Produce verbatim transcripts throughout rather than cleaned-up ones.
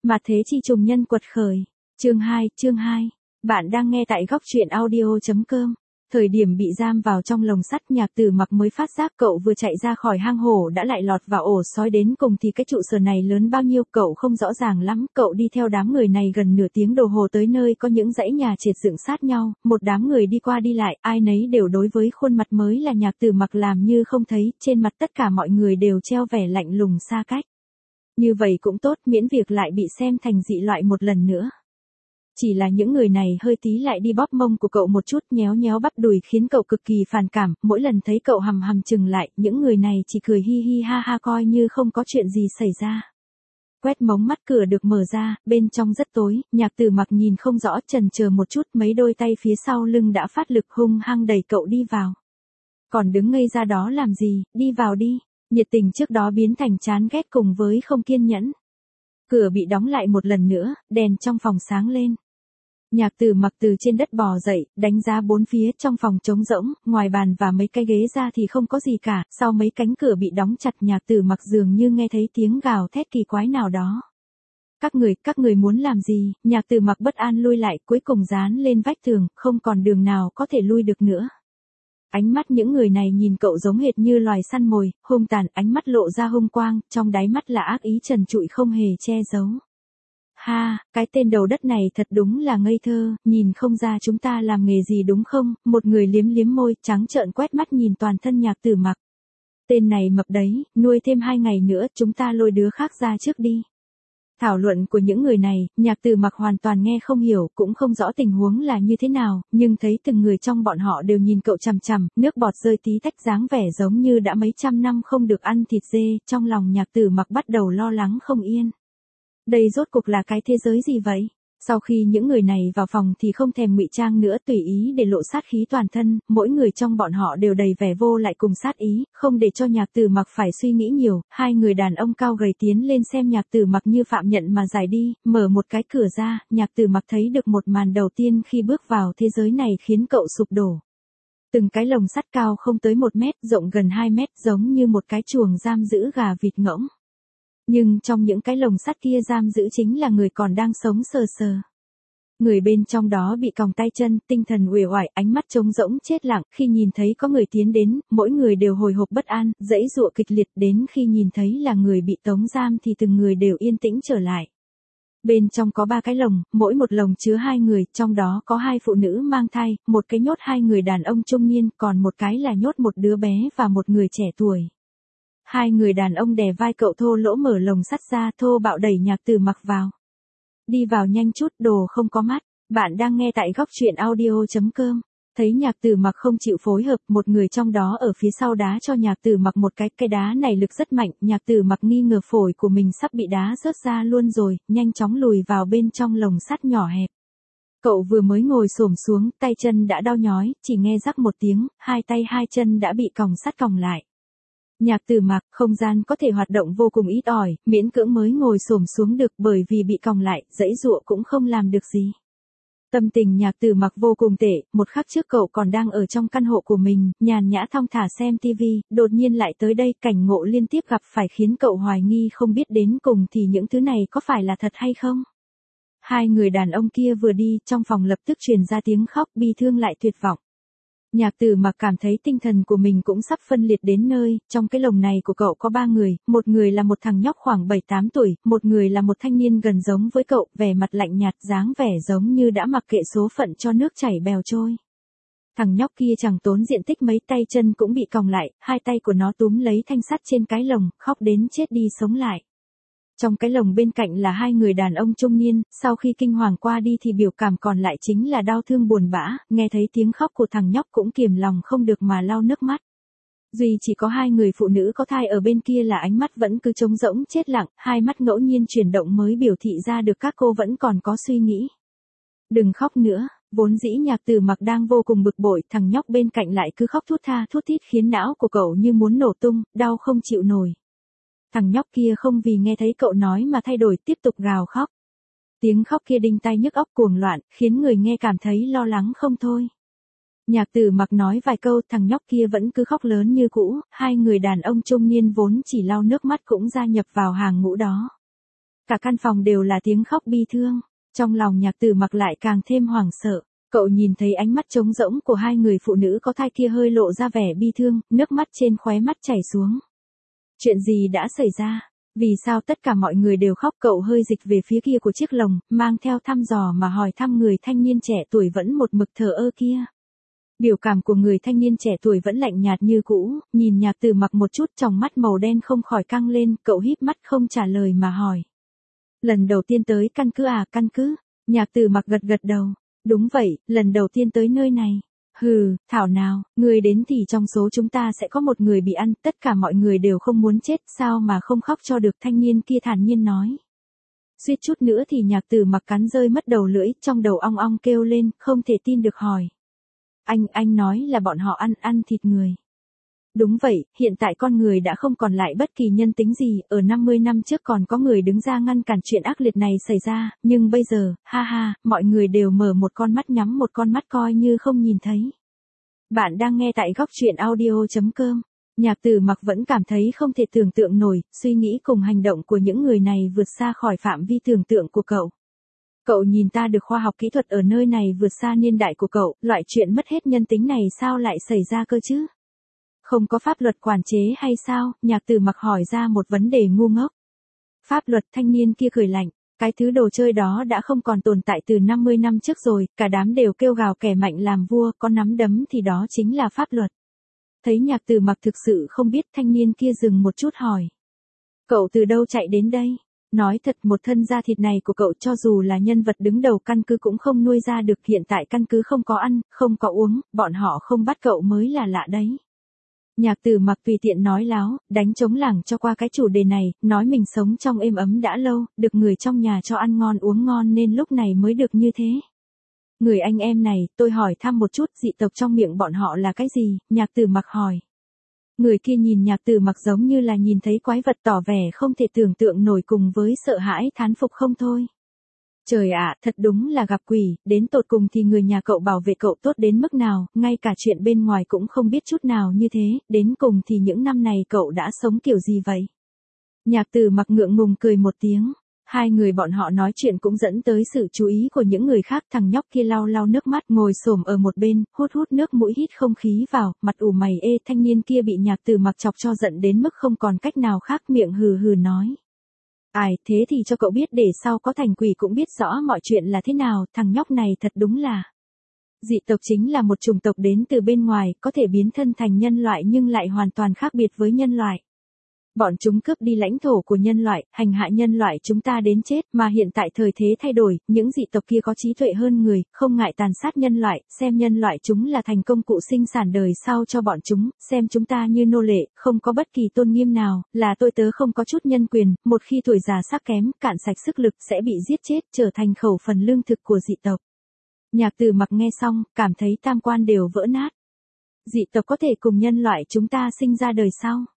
Mà thế chi trùng nhân quật khởi. Chương hai, chương hai. Bạn đang nghe tại góc truyện audio chấm com. Thời điểm bị giam vào trong lồng sắt, Nhạc Tử Mặc mới phát giác cậu vừa chạy ra khỏi hang hổ đã lại lọt vào ổ sói, đến cùng thì cái trụ sở này lớn bao nhiêu cậu không rõ ràng lắm. Cậu đi theo đám người này gần nửa tiếng đồng hồ tới nơi có những dãy nhà trệt dựng sát nhau, một đám người đi qua đi lại, ai nấy đều đối với khuôn mặt mới là Nhạc Tử Mặc làm như không thấy, trên mặt tất cả mọi người đều treo vẻ lạnh lùng xa cách. Như vậy cũng tốt, miễn việc lại bị xem thành dị loại một lần nữa. Chỉ là những người này hơi tí lại đi bóp mông của cậu một chút, nhéo nhéo bắp đùi khiến cậu cực kỳ phản cảm, mỗi lần thấy cậu hầm hầm chừng lại, những người này chỉ cười hi hi ha ha coi như không có chuyện gì xảy ra. Quét mống mắt, cửa được mở ra, bên trong rất tối, Nhạc Tử Mặc nhìn không rõ, chần chờ một chút, mấy đôi tay phía sau lưng đã phát lực hung hăng đẩy cậu đi vào. Còn đứng ngây ra đó làm gì, đi vào đi. Nhiệt tình trước đó biến thành chán ghét cùng với không kiên nhẫn. Cửa bị đóng lại một lần nữa, đèn trong phòng sáng lên. Nhạc Tử Mặc từ trên đất bò dậy, đánh giá bốn phía, trong phòng trống rỗng, ngoài bàn và mấy cái ghế ra thì không có gì cả, sau mấy cánh cửa bị đóng chặt, Nhạc Tử Mặc dường như nghe thấy tiếng gào thét kỳ quái nào đó. Các người, các người muốn làm gì? Nhạc Tử Mặc bất an lui lại, cuối cùng dán lên vách tường, không còn đường nào có thể lui được nữa. Ánh mắt những người này nhìn cậu giống hệt như loài săn mồi, hung tàn, ánh mắt lộ ra hung quang, trong đáy mắt là ác ý trần trụi không hề che giấu. Ha, cái tên đầu đất này thật đúng là ngây thơ, nhìn không ra chúng ta làm nghề gì đúng không? Một người liếm liếm môi, trắng trợn quét mắt nhìn toàn thân Nhạc Tử Mặc. Tên này mập đấy, nuôi thêm hai ngày nữa, chúng ta lôi đứa khác ra trước đi. Thảo luận của những người này, Nhạc Tử Mặc hoàn toàn nghe không hiểu, cũng không rõ tình huống là như thế nào, nhưng thấy từng người trong bọn họ đều nhìn cậu chằm chằm, nước bọt rơi tí tách, dáng vẻ giống như đã mấy trăm năm không được ăn thịt dê, trong lòng Nhạc Tử Mặc bắt đầu lo lắng không yên. Đây rốt cuộc là cái thế giới gì vậy? Sau khi những người này vào phòng thì không thèm ngụy trang nữa, tùy ý để lộ sát khí toàn thân, mỗi người trong bọn họ đều đầy vẻ vô lại cùng sát ý, không để cho Nhạc Tử Mặc phải suy nghĩ nhiều, hai người đàn ông cao gầy tiến lên xem Nhạc Tử Mặc như phạm nhận mà giải đi, mở một cái cửa ra, Nhạc Tử Mặc thấy được một màn đầu tiên khi bước vào thế giới này khiến cậu sụp đổ. Từng cái lồng sắt cao không tới một mét, rộng gần hai mét, giống như một cái chuồng giam giữ gà vịt ngỗng. Nhưng trong những cái lồng sắt kia giam giữ chính là người còn đang sống sờ sờ. Người bên trong đó bị còng tay chân, tinh thần uể oải, ánh mắt trống rỗng chết lặng, khi nhìn thấy có người tiến đến, mỗi người đều hồi hộp bất an, giãy giụa kịch liệt, đến khi nhìn thấy là người bị tống giam thì từng người đều yên tĩnh trở lại. Bên trong có ba cái lồng, mỗi một lồng chứa hai người, trong đó có hai phụ nữ mang thai, một cái nhốt hai người đàn ông trung niên, còn một cái là nhốt một đứa bé và một người trẻ tuổi. Hai người đàn ông đè vai cậu thô lỗ mở lồng sắt ra, thô bạo đẩy Nhạc Tử Mặc vào. Đi vào nhanh chút, đồ không có mắt. Bạn đang nghe tại góc truyện audio chấm com. Thấy Nhạc Tử Mặc không chịu phối hợp, một người trong đó ở phía sau đá cho Nhạc Tử Mặc một cái, cái đá này lực rất mạnh, Nhạc Tử Mặc nghi ngờ phổi của mình sắp bị đá rớt ra luôn rồi, nhanh chóng lùi vào bên trong lồng sắt nhỏ hẹp. Cậu vừa mới ngồi xổm xuống, tay chân đã đau nhói, chỉ nghe rắc một tiếng, hai tay hai chân đã bị còng sắt còng lại. Nhạc Tử Mặc, không gian có thể hoạt động vô cùng ít ỏi, miễn cưỡng mới ngồi xổm xuống được, bởi vì bị còng lại, giãy giụa cũng không làm được gì. Tâm tình Nhạc Tử Mặc vô cùng tệ, một khắc trước cậu còn đang ở trong căn hộ của mình, nhàn nhã thong thả xem tivi, đột nhiên lại tới đây, cảnh ngộ liên tiếp gặp phải khiến cậu hoài nghi không biết đến cùng thì những thứ này có phải là thật hay không. Hai người đàn ông kia vừa đi, trong phòng lập tức truyền ra tiếng khóc bi thương lại tuyệt vọng. Nhạc Tử Mặc cảm thấy tinh thần của mình cũng sắp phân liệt đến nơi, trong cái lồng này của cậu có ba người, một người là một thằng nhóc khoảng bảy tám tuổi, một người là một thanh niên gần giống với cậu, vẻ mặt lạnh nhạt, dáng vẻ giống như đã mặc kệ số phận cho nước chảy bèo trôi. Thằng nhóc kia chẳng tốn diện tích mấy, tay chân cũng bị còng lại, hai tay của nó túm lấy thanh sắt trên cái lồng, khóc đến chết đi sống lại. Trong cái lồng bên cạnh là hai người đàn ông trung niên, sau khi kinh hoàng qua đi thì biểu cảm còn lại chính là đau thương buồn bã, nghe thấy tiếng khóc của thằng nhóc cũng kiềm lòng không được mà lau nước mắt. Duy chỉ có hai người phụ nữ có thai ở bên kia là ánh mắt vẫn cứ trống rỗng chết lặng, hai mắt ngẫu nhiên chuyển động mới biểu thị ra được các cô vẫn còn có suy nghĩ. Đừng khóc nữa, vốn dĩ Nhạc Tử Mặc đang vô cùng bực bội, thằng nhóc bên cạnh lại cứ khóc thút tha thút thít khiến não của cậu như muốn nổ tung, đau không chịu nổi. Thằng nhóc kia không vì nghe thấy cậu nói mà thay đổi, tiếp tục gào khóc. Tiếng khóc kia đinh tai nhức óc cuồng loạn, khiến người nghe cảm thấy lo lắng không thôi. Nhạc Tử Mặc nói vài câu, thằng nhóc kia vẫn cứ khóc lớn như cũ, hai người đàn ông trung niên vốn chỉ lau nước mắt cũng gia nhập vào hàng ngũ đó. Cả căn phòng đều là tiếng khóc bi thương. Trong lòng Nhạc Tử Mặc lại càng thêm hoảng sợ. Cậu nhìn thấy ánh mắt trống rỗng của hai người phụ nữ có thai kia hơi lộ ra vẻ bi thương, nước mắt trên khóe mắt chảy xuống. Chuyện gì đã xảy ra? Vì sao tất cả mọi người đều khóc? Cậu hơi dịch về phía kia của chiếc lồng, mang theo thăm dò mà hỏi thăm người thanh niên trẻ tuổi vẫn một mực thờ ơ kia. Biểu cảm của người thanh niên trẻ tuổi vẫn lạnh nhạt như cũ, nhìn Nhạc Tử Mặc một chút, tròng mắt màu đen không khỏi căng lên, cậu híp mắt không trả lời mà hỏi. Lần đầu tiên tới căn cứ à? Căn cứ? Nhạc Tử Mặc gật gật đầu. Đúng vậy, lần đầu tiên tới nơi này. Hừ, thảo nào, người đến thì trong số chúng ta sẽ có một người bị ăn, tất cả mọi người đều không muốn chết, sao mà không khóc cho được, thanh niên kia thản nhiên nói. Suýt chút nữa thì Nhạc Tử Mặc cắn rơi mất đầu lưỡi, trong đầu ong ong kêu lên, không thể tin được hỏi. Anh, anh nói là bọn họ ăn, ăn thịt người. Đúng vậy, hiện tại con người đã không còn lại bất kỳ nhân tính gì, ở năm mươi năm trước còn có người đứng ra ngăn cản chuyện ác liệt này xảy ra, nhưng bây giờ, ha ha, mọi người đều mở một con mắt nhắm một con mắt coi như không nhìn thấy. Bạn đang nghe tại góc truyện audio chấm com. Nhạc Tử Mặc vẫn cảm thấy không thể tưởng tượng nổi, suy nghĩ cùng hành động của những người này vượt xa khỏi phạm vi tưởng tượng của cậu. Cậu nhìn ta được khoa học kỹ thuật ở nơi này vượt xa niên đại của cậu, loại chuyện mất hết nhân tính này sao lại xảy ra cơ chứ? Không có pháp luật quản chế hay sao? Nhạc Tử Mặc hỏi ra một vấn đề ngu ngốc. Pháp luật? Thanh niên kia cười lạnh. Cái thứ đồ chơi đó đã không còn tồn tại từ năm mươi năm trước rồi, cả đám đều kêu gào kẻ mạnh làm vua, có nắm đấm thì đó chính là pháp luật. Thấy Nhạc Tử Mặc thực sự không biết, thanh niên kia dừng một chút hỏi. Cậu từ đâu chạy đến đây? Nói thật, một thân da thịt này của cậu cho dù là nhân vật đứng đầu căn cứ cũng không nuôi ra được, hiện tại căn cứ không có ăn, không có uống, bọn họ không bắt cậu mới là lạ đấy. Nhạc Tử Mặc tùy tiện nói láo, đánh trống lảng cho qua cái chủ đề này, nói mình sống trong êm ấm đã lâu, được người trong nhà cho ăn ngon uống ngon nên lúc này mới được như thế. Người anh em này, tôi hỏi thăm một chút, dị tộc trong miệng bọn họ là cái gì? Nhạc Tử Mặc hỏi. Người kia nhìn Nhạc Tử Mặc giống như là nhìn thấy quái vật, tỏ vẻ không thể tưởng tượng nổi cùng với sợ hãi thán phục không thôi. Trời ạ, thật đúng là gặp quỷ, đến tột cùng thì người nhà cậu bảo vệ cậu tốt đến mức nào, ngay cả chuyện bên ngoài cũng không biết chút nào như thế, đến cùng thì những năm này cậu đã sống kiểu gì vậy? Nhạc Tử Mặc ngượng ngùng cười một tiếng. Hai người bọn họ nói chuyện cũng dẫn tới sự chú ý của những người khác, thằng nhóc kia lau lau nước mắt ngồi xổm ở một bên, hút hút nước mũi hít không khí vào, mặt ủ mày ê, thanh niên kia bị Nhạc Tử Mặc chọc cho giận đến mức không còn cách nào khác, miệng hừ hừ nói. Ai, thế thì cho cậu biết để sau có thành quỷ cũng biết rõ mọi chuyện là thế nào, thằng nhóc này thật đúng là. Dị tộc chính là một chủng tộc đến từ bên ngoài, có thể biến thân thành nhân loại nhưng lại hoàn toàn khác biệt với nhân loại. Bọn chúng cướp đi lãnh thổ của nhân loại, hành hạ nhân loại chúng ta đến chết, mà hiện tại thời thế thay đổi, những dị tộc kia có trí tuệ hơn người, không ngại tàn sát nhân loại, xem nhân loại chúng là thành công cụ sinh sản đời sau cho bọn chúng, xem chúng ta như nô lệ, không có bất kỳ tôn nghiêm nào, là tôi tớ không có chút nhân quyền, một khi tuổi già sắc kém, cạn sạch sức lực sẽ bị giết chết, trở thành khẩu phần lương thực của dị tộc. Nhạc Tử Mặc nghe xong, cảm thấy tam quan đều vỡ nát. Dị tộc có thể cùng nhân loại chúng ta sinh ra đời sau.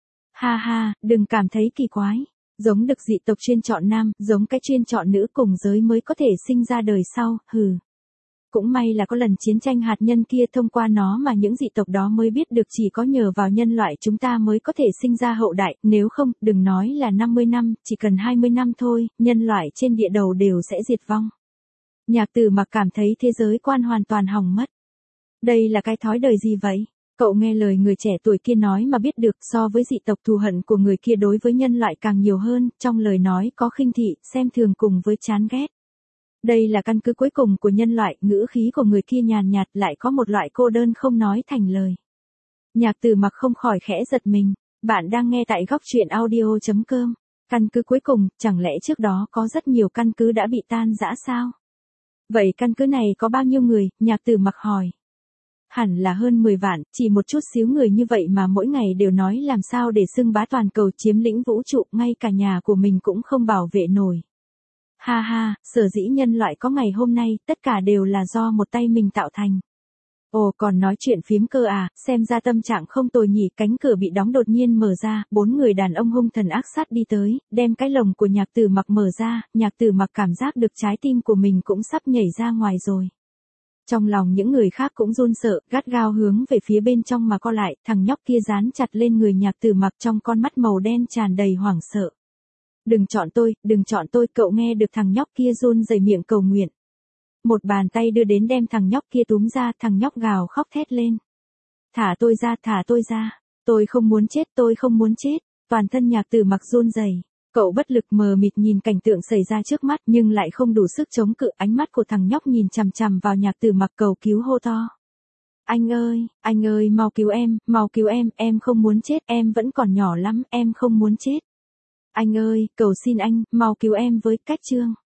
Ha ha, đừng cảm thấy kỳ quái. Giống được dị tộc chuyên chọn nam, giống cái chuyên chọn nữ cùng giới mới có thể sinh ra đời sau, hừ. Cũng may là có lần chiến tranh hạt nhân kia, thông qua nó mà những dị tộc đó mới biết được chỉ có nhờ vào nhân loại chúng ta mới có thể sinh ra hậu đại, nếu không, đừng nói là năm mươi năm, chỉ cần hai mươi năm thôi, nhân loại trên địa đầu đều sẽ diệt vong. Nhạc Tử Mặc cảm thấy thế giới quan hoàn toàn hỏng mất. Đây là cái thói đời gì vậy? Cậu nghe lời người trẻ tuổi kia nói mà biết được, so với dị tộc thù hận của người kia đối với nhân loại càng nhiều hơn, trong lời nói có khinh thị, xem thường cùng với chán ghét. Đây là căn cứ cuối cùng của nhân loại, ngữ khí của người kia nhàn nhạt lại có một loại cô đơn không nói thành lời. Nhạc Tử Mặc không khỏi khẽ giật mình, bạn đang nghe tại góc truyện audio chấm com. Căn cứ cuối cùng, chẳng lẽ trước đó có rất nhiều căn cứ đã bị tan rã sao? Vậy căn cứ này có bao nhiêu người? Nhạc Tử Mặc hỏi. Hẳn là hơn mười vạn, chỉ một chút xíu người như vậy mà mỗi ngày đều nói làm sao để xưng bá toàn cầu, chiếm lĩnh vũ trụ, ngay cả nhà của mình cũng không bảo vệ nổi. Ha ha, sở dĩ nhân loại có ngày hôm nay, tất cả đều là do một tay mình tạo thành. Ồ, còn nói chuyện phím cơ à, xem ra tâm trạng không tồi nhỉ. Cánh cửa bị đóng đột nhiên mở ra, bốn người đàn ông hung thần ác sát đi tới, đem cái lồng của Nhạc Tử Mặc mở ra, Nhạc Tử Mặc cảm giác được trái tim của mình cũng sắp nhảy ra ngoài rồi. Trong lòng những người khác cũng run sợ, gắt gao hướng về phía bên trong mà co lại, thằng nhóc kia dán chặt lên người Nhạc Tử Mặc, trong con mắt màu đen tràn đầy hoảng sợ. Đừng chọn tôi, đừng chọn tôi, cậu nghe được thằng nhóc kia run rẩy miệng cầu nguyện. Một bàn tay đưa đến đem thằng nhóc kia túm ra, thằng nhóc gào khóc thét lên. Thả tôi ra, thả tôi ra, tôi không muốn chết, tôi không muốn chết, toàn thân Nhạc Tử Mặc run rẩy. Cậu bất lực mờ mịt nhìn cảnh tượng xảy ra trước mắt nhưng lại không đủ sức chống cự, ánh mắt của thằng nhóc nhìn chằm chằm vào Nhạc Tử Mặc cầu cứu hô to. Anh ơi, anh ơi, mau cứu em, mau cứu em, em không muốn chết, em vẫn còn nhỏ lắm, em không muốn chết. Anh ơi, cầu xin anh, mau cứu em với. Cách chương